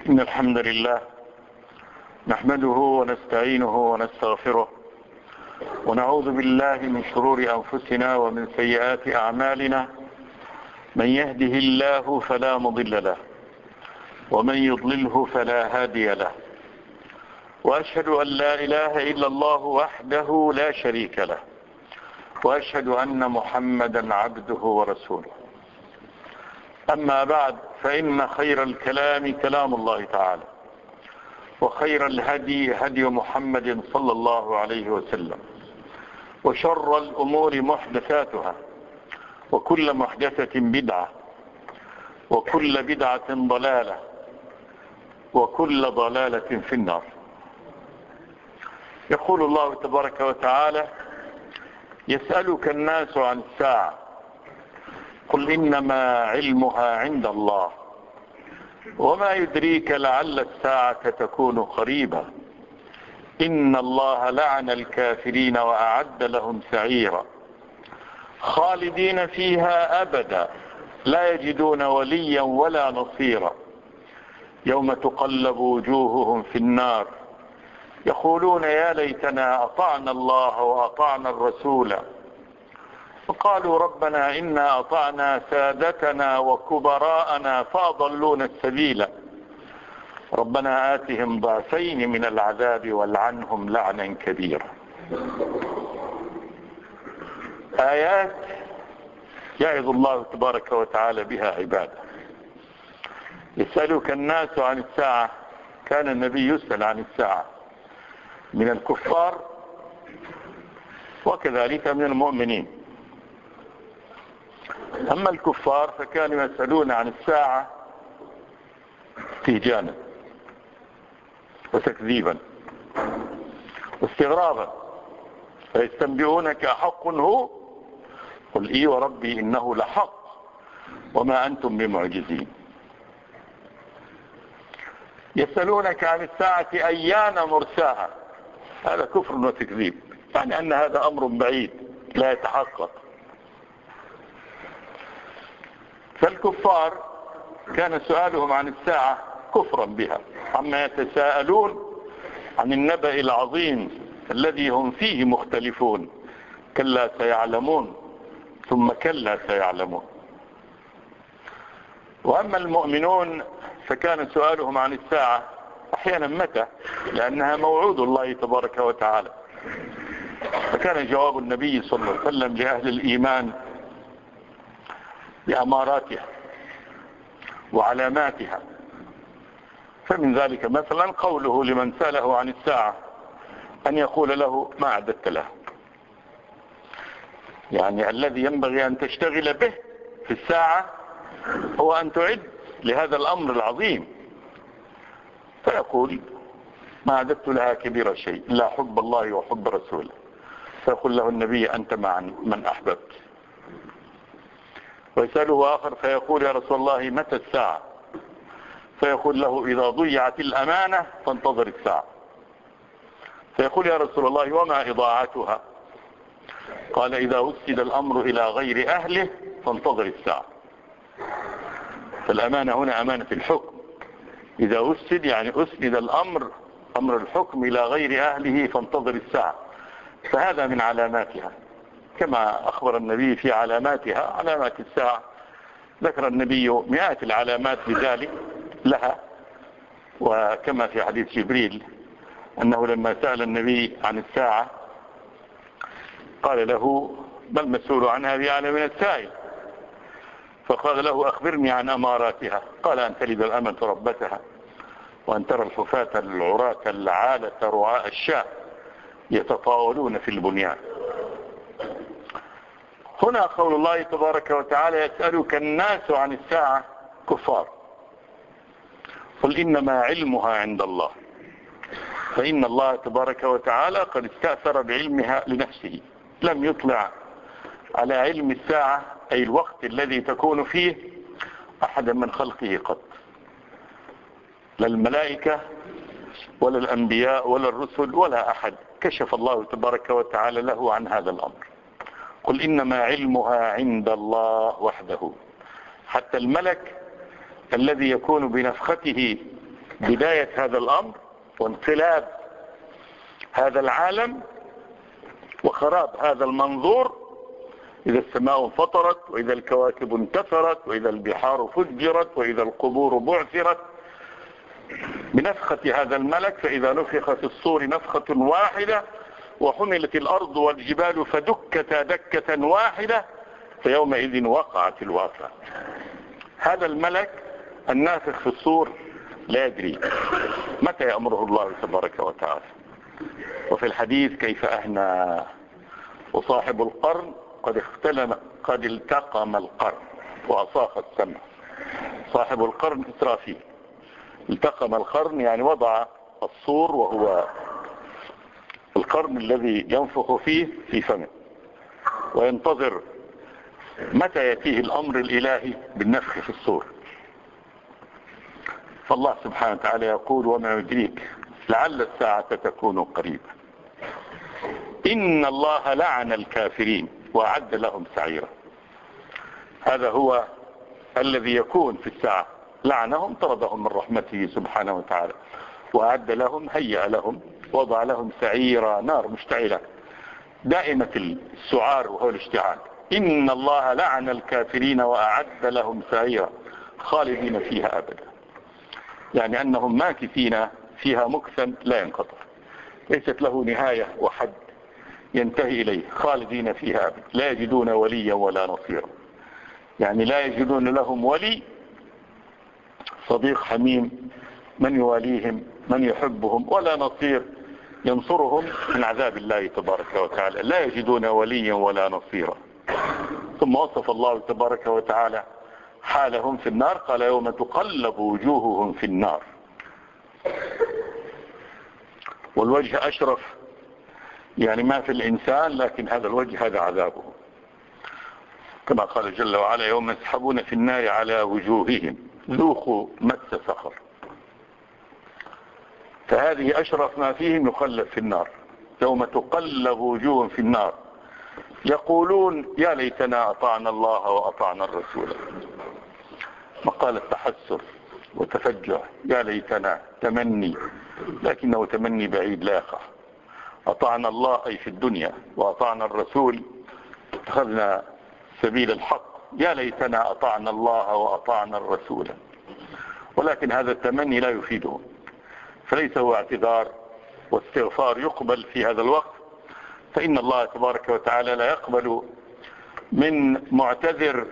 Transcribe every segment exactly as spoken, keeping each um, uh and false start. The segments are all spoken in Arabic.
إن الحمد لله نحمده ونستعينه ونستغفره ونعوذ بالله من شرور أنفسنا ومن سيئات أعمالنا. من يهده الله فلا مضل له ومن يضلله فلا هادي له، وأشهد أن لا إله إلا الله وحده لا شريك له، وأشهد أن محمدا عبده ورسوله. أما بعد، فإن خير الكلام كلام الله تعالى، وخير الهدي هدي محمد صلى الله عليه وسلم، وشر الأمور محدثاتها، وكل محدثة بدعة، وكل بدعة ضلالة، وكل ضلالة في النار. يقول الله تبارك وتعالى: يسألك الناس عن الساعة قل إنما علمها عند الله وما يدريك لعل الساعة تكون قريبا إن الله لعن الكافرين وأعد لهم سعيرا خالدين فيها أبدا لا يجدون وليا ولا نصيرا يوم تقلب وجوههم في النار يقولون يا ليتنا أطعنا الله وأطعنا الرسول وقالوا ربنا إنا أطعنا سادتنا وكبراءنا فأضلونا السبيل ربنا آتهم ضعفين من العذاب والعنهم لعنا كبيرا. آيات يعظ الله تبارك وتعالى بها عباده. يسألك الناس عن الساعة، كان النبي يسأل عن الساعة من الكفار وكذلك من المؤمنين. أما الكفار فكانوا يسألون عن الساعة استهجانا وتكذيبا واستغرابا، فيستنبئونك أحق هو قل إي وربي إنه لحق وما أنتم بمعجزين. يسألونك عن الساعة أيان مرساها، هذا كفر وتكذيب، يعني أن هذا أمر بعيد لا يتحقق. فالكفار كان سؤالهم عن الساعة كفرا بها، عما يتساءلون عن النبأ العظيم الذي هم فيه مختلفون، كلا سيعلمون ثم كلا سيعلمون. وأما المؤمنون فكان سؤالهم عن الساعة أحيانا متى، لأنها موعود الله تبارك وتعالى. فكان جواب النبي صلى الله عليه وسلم لأهل الإيمان بأماراتها وعلاماتها. فمن ذلك مثلا قوله لمن سأله عن الساعة أن يقول له ما أعددت له، يعني الذي ينبغي أن تشتغل به في الساعة هو أن تعد لهذا الأمر العظيم. فيقول ما أعددت لها كبير شيء لا حب الله وحب رسوله. فيقول له النبي أنت مع من أحببت. ويسأله آخر فيقول يا رسول الله متى الساعة؟ فيقول له إذا ضيعت الأمانة فانتظر الساعة. فيقول يا رسول الله وما إضاعتها؟ قال إذا وسد الأمر إلى غير أهله فانتظر الساعة. فالأمانة هنا أمانة الحكم، إذا وسد يعني أسند الأمر أمر الحكم إلى غير أهله فانتظر الساعة. فهذا من علاماتها كما أخبر النبي في علاماتها، علامات الساعة. ذكر النبي مئات العلامات بذلك لها، وكما في حديث جبريل أنه لما سأل النبي عن الساعة قال له ما المسؤول عنها بأعلم من السائل؟ فقال له أخبرني عن أماراتها. قال أن تلد الأمة ربتها وأن ترى الحفاة العراة العالة رعاء الشاء يتطاولون في البنيان. هنا قول الله تبارك وتعالى يسألك الناس عن الساعة كفار قل إنما علمها عند الله، فإن الله تبارك وتعالى قد استأثر بعلمها لنفسه، لم يطلع على علم الساعة أي الوقت الذي تكون فيه أحدا من خلقه قط، لا الملائكة ولا الأنبياء ولا الرسل ولا أحد كشف الله تبارك وتعالى له عن هذا الأمر. قل إنما علمها عند الله وحده. حتى الملك الذي يكون بنفخته بداية هذا الأمر وانقلاب هذا العالم وخراب هذا المنظور، إذا السماء انفطرت وإذا الكواكب انتثرت وإذا البحار فجرت وإذا القبور بعثرت بنفخة هذا الملك، فإذا نفخ في الصور نفخة واحدة وحملت الأرض والجبال فدكتا دكة واحدة فيومئذ وقعت الواقعة. هذا الملك النافخ في الصور لا يدري متى يأمره الله تبارك وتعالى. وفي الحديث كيف أهنى وصاحب القرن قد اختلم قد التقم القرن وأصاخ السمع. صاحب القرن إسرافيل، التقم القرن يعني وضع الصور وهو القرن الذي ينفخ فيه في فمه وينتظر متى يأتيه الأمر الإلهي بالنفخ في الصور. فالله سبحانه وتعالى يقول وما يدريك لعل الساعة تكون قريبا. إن الله لعن الكافرين وأعد لهم سعيرا. هذا هو الذي يكون في الساعة، لعنهم طردهم من رحمته سبحانه وتعالى وأعد لهم هيأ لهم وضع لهم سعيرا، نار مشتعلة دائمة السعار وهو الاشتعال. إن الله لعن الكافرين وأعد لهم سعيرا خالدين فيها أبدا، يعني أنهم ماكثين فيها مكثا لا ينقطع، ليست له نهاية وحد ينتهي إليه، خالدين فيها أبدا لا يجدون وليا ولا نصيرا. يعني لا يجدون لهم ولي صديق حميم من يواليهم من يحبهم، ولا نصير ينصرهم من عذاب الله تبارك وتعالى، لا يجدون وليا ولا نصيرا. ثم وصف الله تبارك وتعالى حالهم في النار، قال يوم تقلب وجوههم في النار. والوجه أشرف يعني ما في الإنسان، لكن هذا الوجه هذا عذابه، كما قال جل وعلا يوم يسحبون في النار على وجوههم ذوقوا مس سقر. فهذه أشرف ما فيهم يخلد في النار، يوم تقلب وجوههم في النار يقولون يا ليتنا أطعنا الله وأطعنا الرسول. مقال التحسر وتفجع، يا ليتنا تمني، لكنه تمني بعيد لا يقع. أطعنا الله أي في الدنيا وأطعنا الرسول اتخذنا سبيل الحق، يا ليتنا أطعنا الله وأطعنا الرسول. ولكن هذا التمني لا يفيده، فليس هو اعتذار واستغفار يقبل في هذا الوقت، فإن الله تبارك وتعالى لا يقبل من معتذر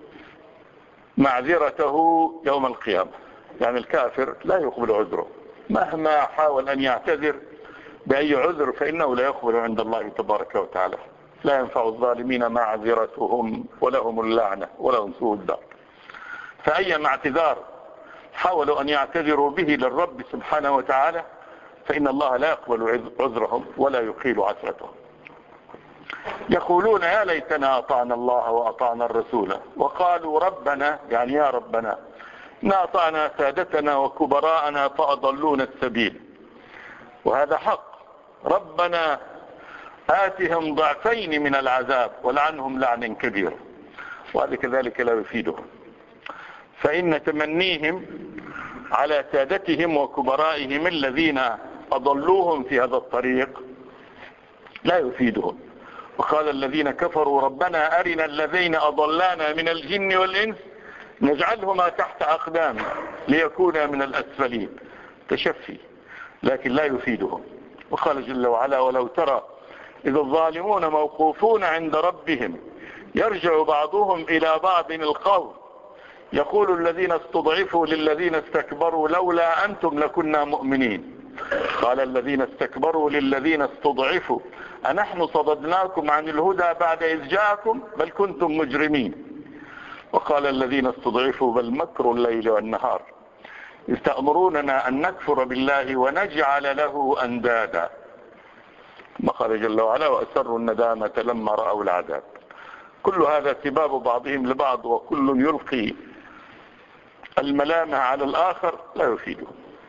معذرته يوم القيامة. يعني الكافر لا يقبل عذره مهما حاول أن يعتذر بأي عذر، فإنه لا يقبل عند الله تبارك وتعالى. لا ينفع الظالمين معذرتهم ولهم اللعنة ولهم سوء الدار. فأي اعتذار حاولوا أن يعتذروا به للرب سبحانه وتعالى فإن الله لا يقبل عذرهم ولا يقيل عثرتهم. يقولون يا ليتنا أطعنا الله وأطعنا الرسول وقالوا ربنا، يعني يا ربنا إنا أطعنا سادتنا وكبراءنا فأضلونا السبيل. وهذا حق، ربنا آتهم ضعفين من العذاب ولعنهم لعنا كبيرا. وهذا كذلك لا يفيدهم، فإن تمنيهم على سادتهم وكبرائهم الذين أضلوهم في هذا الطريق لا يفيدهم. وقال الذين كفروا ربنا أرنا الذين أضلانا من الجن والإنس نجعلهما تحت أقدامنا ليكونا من الأسفلين، تشفي، لكن لا يفيدهم. وقال جل وعلا ولو ترى إذ الظالمون موقوفون عند ربهم يرجع بعضهم إلى بعض القول يقول الذين استضعفوا للذين استكبروا لولا أنتم لكنا مؤمنين. قال الذين استكبروا للذين استضعفوا أنحن صددناكم عن الهدى بعد إذ جاءكم بل كنتم مجرمين. وقال الذين استضعفوا بل مكر الليل والنهار إذ تأمروننا أن نكفر بالله ونجعل له أندادا. ما قال جل وعلا وأسروا الندامة لما رأوا العذاب. كل هذا سباب بعضهم لبعض وكل يلقي الملامة على الآخر لا يفيده.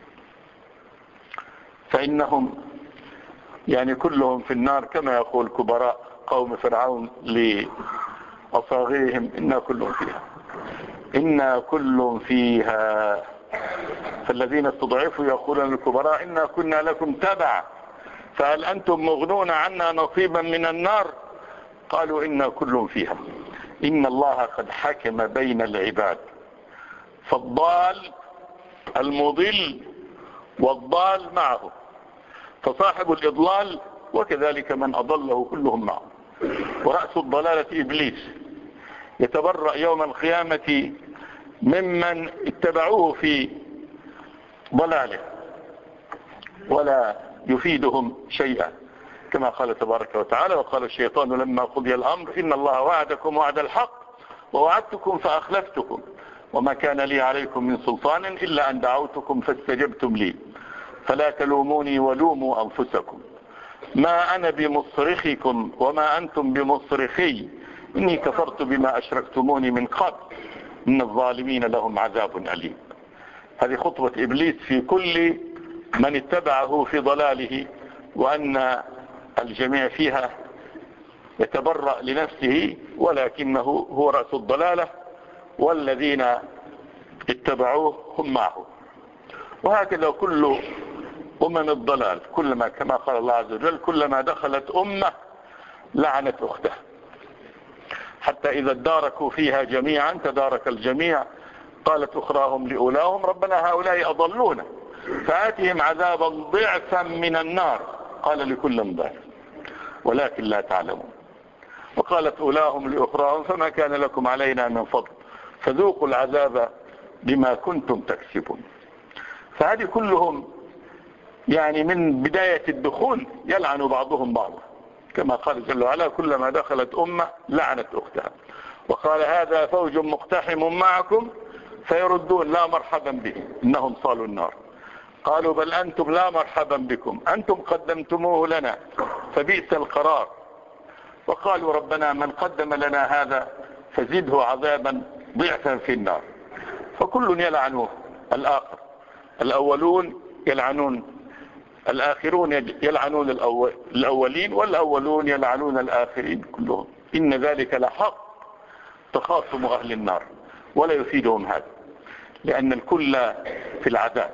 فإنهم يعني كلهم في النار كما يقول كبراء قوم فرعون لأصاغرهم إنا كلهم فيها إنا كل فيها. فالذين استضعفوا يقولون للكبراء إنا كنا لكم تبعا فهل أنتم مغنون عنا نصيبا من النار قالوا إنا كل فيها إن الله قد حكم بين العباد فالضال المضل والضال معه فصاحب الإضلال وكذلك من أضله كلهم معه ورأس الضلالة إبليس يتبرأ يوم القيامة ممن اتبعوه في ضلاله ولا يفيدهم شيئا كما قال تبارك وتعالى وقال الشيطان لما قضي الأمر إن الله وعدكم وعد الحق ووعدتكم فأخلفتكم وما كان لي عليكم من سلطان إلا أن دعوتكم فاستجبتم لي فلا تلوموني ولوموا أنفسكم ما أنا بمصرخكم وما أنتم بمصرخي إني كفرت بما أشركتموني من قبل إن الظالمين لهم عذاب أليم. هذه خطوة إبليس في كل من اتبعه في ضلاله وأن الجميع فيها يتبرأ لنفسه ولكنه هو رأس الضلالة والذين اتبعوه هم معه. وهكذا كل أمم الضلال كلما كما قال الله عز وجل كلما دخلت أمة لعنت أختها حتى إذا اداركوا فيها جميعا تدارك الجميع قالت أخراهم لأولاهم ربنا هؤلاء أضلونا فآتهم عذابا ضعفا من النار قال لكل ضعف ولكن لا تعلمون وقالت أولاهم لأخراهم فما كان لكم علينا من فضل فذوقوا العذاب بما كنتم تكسبون. فهذه كلهم يعني من بداية الدخول يلعن بعضهم بعضا كما قال جل وعلا كلما دخلت أمة لعنت أختها وقال هذا فوج مقتحم معكم فيردون لا مرحبا بهم إنهم صالوا النار قالوا بل أنتم لا مرحبا بكم أنتم قدمتموه لنا فبئس القرار وقالوا ربنا من قدم لنا هذا فزده عذابا ضعفا في النار. فكل يلعنه الآخر الأولون يلعنون الآخرون يلعنون الأولين والأولون يلعنون الآخرين كلهم إن ذلك لحق تخاصم أهل النار ولا يفيدهم هذا لأن الكل في العذاب.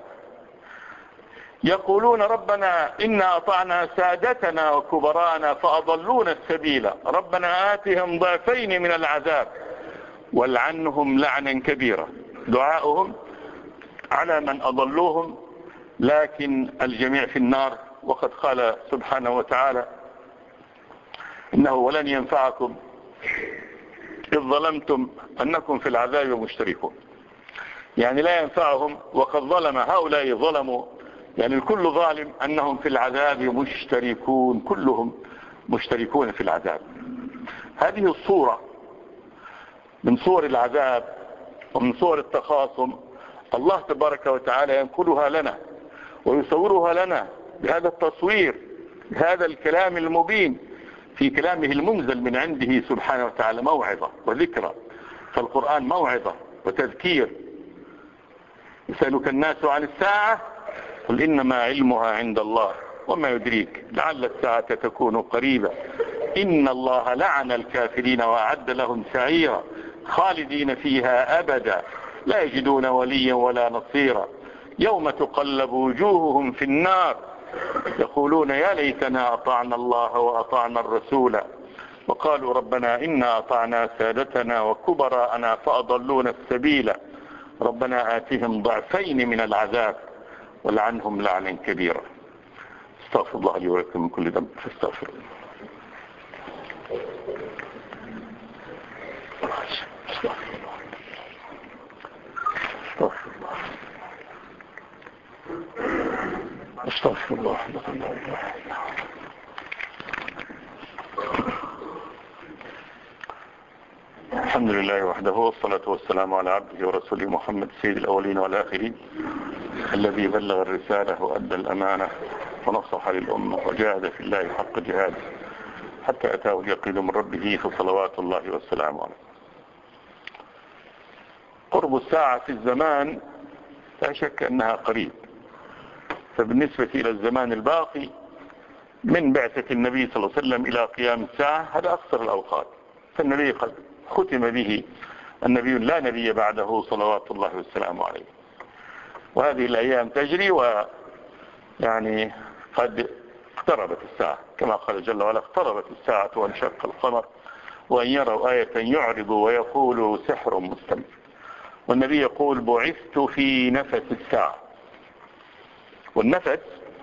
يقولون ربنا إنا أطعنا سادتنا وكبرانا فأضلونا السبيل ربنا آتهم ضعفين من العذاب والعنهم لعنا كبيرا. دعاؤهم على من أضلوهم لكن الجميع في النار وقد قال سبحانه وتعالى إنه ولن ينفعكم إذ ظلمتم أنكم في العذاب مشتركون يعني لا ينفعهم وقد ظلم هؤلاء ظلموا يعني الكل ظالم أنهم في العذاب مشتركون كلهم مشتركون في العذاب. هذه الصورة من صور العذاب ومن صور التخاصم الله تبارك وتعالى ينقلها لنا ويصورها لنا بهذا التصوير بهذا الكلام المبين في كلامه المنزل من عنده سبحانه وتعالى موعظة وذكرى. فالقرآن موعظة وتذكير. يسألك الناس عن الساعة قل إنما علمها عند الله وما يدريك لعل الساعة تكون قريبة إن الله لعن الكافرين وأعد لهم سعيرا خالدين فيها أبدا لا يجدون وليا ولا نصيرا يوم تقلب وجوههم في النار يقولون يا ليتنا أطعنا الله وأطعنا الرسول وقالوا ربنا إنا أطعنا سادتنا وكبراءنا فأضلونا السبيل ربنا آتهم ضعفين من العذاب ولعنهم لعنا كبيرا. استغفر الله لي ولكم من كل ذنب فاستغفر الله استغفر الله استغفر الله. الحمد لله وحده والصلاة والسلام على عبده ورسوله محمد سيد الأولين والآخرين الذي بلغ الرسالة وأدى الأمانة ونصح للأمة وجاهد في الله حق جهاده حتى أتاه اليقين من ربه فصلوات الله والسلام عليه. قرب الساعة في الزمان لا شك أنها قريب. فبالنسبة إلى الزمان الباقي من بعثة النبي صلى الله عليه وسلم إلى قيام الساعة هذا أقصر الأوقات. فالنبي قد ختم به النبي لا نبي بعده صلوات الله والسلام عليه. وهذه الأيام تجري ويعني قد اقتربت الساعة، كما قال جل وعلا اقتربت الساعة وانشق القمر وأن يروا آية يعرضوا ويقولوا سحر مستمر. والنبي يقول بعثت في نفس الساعة. والنفس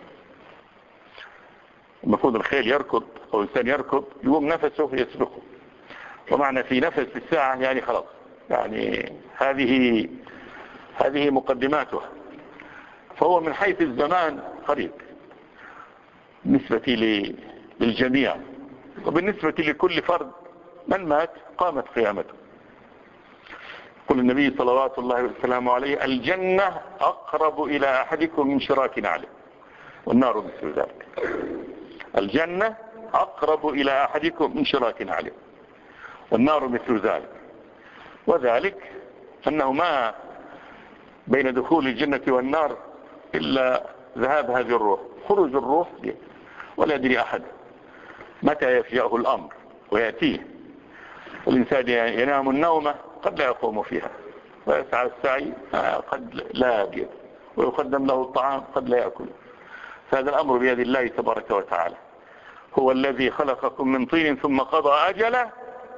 المفروض الخيل يركض أو الإنسان يركض يقوم نفسه يسبقه، ومعنى في نفس الساعة يعني خلاص، يعني هذه هذه مقدماتها. فهو من حيث الزمان قريب بالنسبة للجميع، وبالنسبة لكل فرد من مات قامت قيامته. يقول النبي صلوات الله وسلامه عليه الجنة أقرب إلى أحدكم من شراك نعله والنار مثل ذلك. الجنة أقرب إلى أحدكم من شراك نعله والنار مثل ذلك. وذلك أنه ما بين دخول الجنة والنار إلا ذهاب هذه الروح، خروج الروح ولا يدري أحد متى يفجأه الأمر ويأتيه. والإنسان ينام النومة قد لا يقوم فيها، ويسعى السعي قد لا يجد، ويقدم له الطعام قد لا يأكل. فهذا الأمر بيد الله تبارك وتعالى. هو الذي خلقكم من طين ثم قضى أجله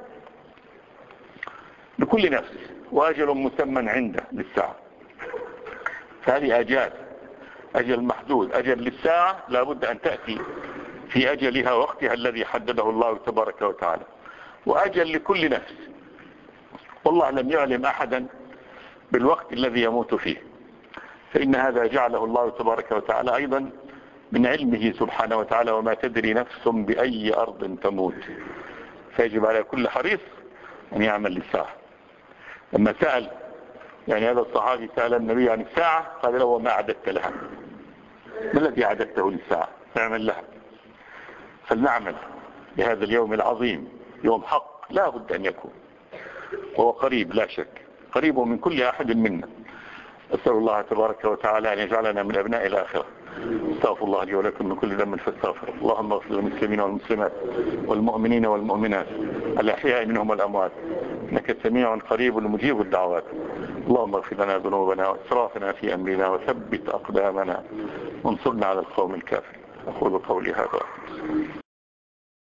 لكل نفس، وأجل مسمى عنده للساعة. فهذه أجال، أجل محدود، أجل للساعة لا بد أن تأتي في أجلها وقتها الذي حدده الله تبارك وتعالى، وأجل لكل نفس. والله لم يعلم أحدا بالوقت الذي يموت فيه، فإن هذا جعله الله تبارك وتعالى أيضا من علمه سبحانه وتعالى، وما تدري نفس بأي أرض تموت. فيجب على كل حريص أن يعمل للساعة. لما سأل يعني هذا الصحابي سأل النبي عن الساعة قال له وما أعددت لها؟ ما الذي أعددته للساعة؟ فاعمل لها. فلنعمل لهذا اليوم العظيم، يوم حق لا بد أن يكون، وهو قريب لا شك، قريب من كل أحد منا. أسأل الله تبارك وتعالى أن يجعلنا من أبناء الآخرة. استغفر الله لي ولكم من كل ذنب فاستغفر. اللهم اغفر للمسلمين والمسلمات والمؤمنين والمؤمنات الأحياء منهم والأموات، إنك سميع قريب مجيب الدعوات. اللهم اغفر لنا ذنوبنا وإسرافنا في أمرنا وثبت أقدامنا وانصرنا على القوم الكافرين. أقول قولي هذا.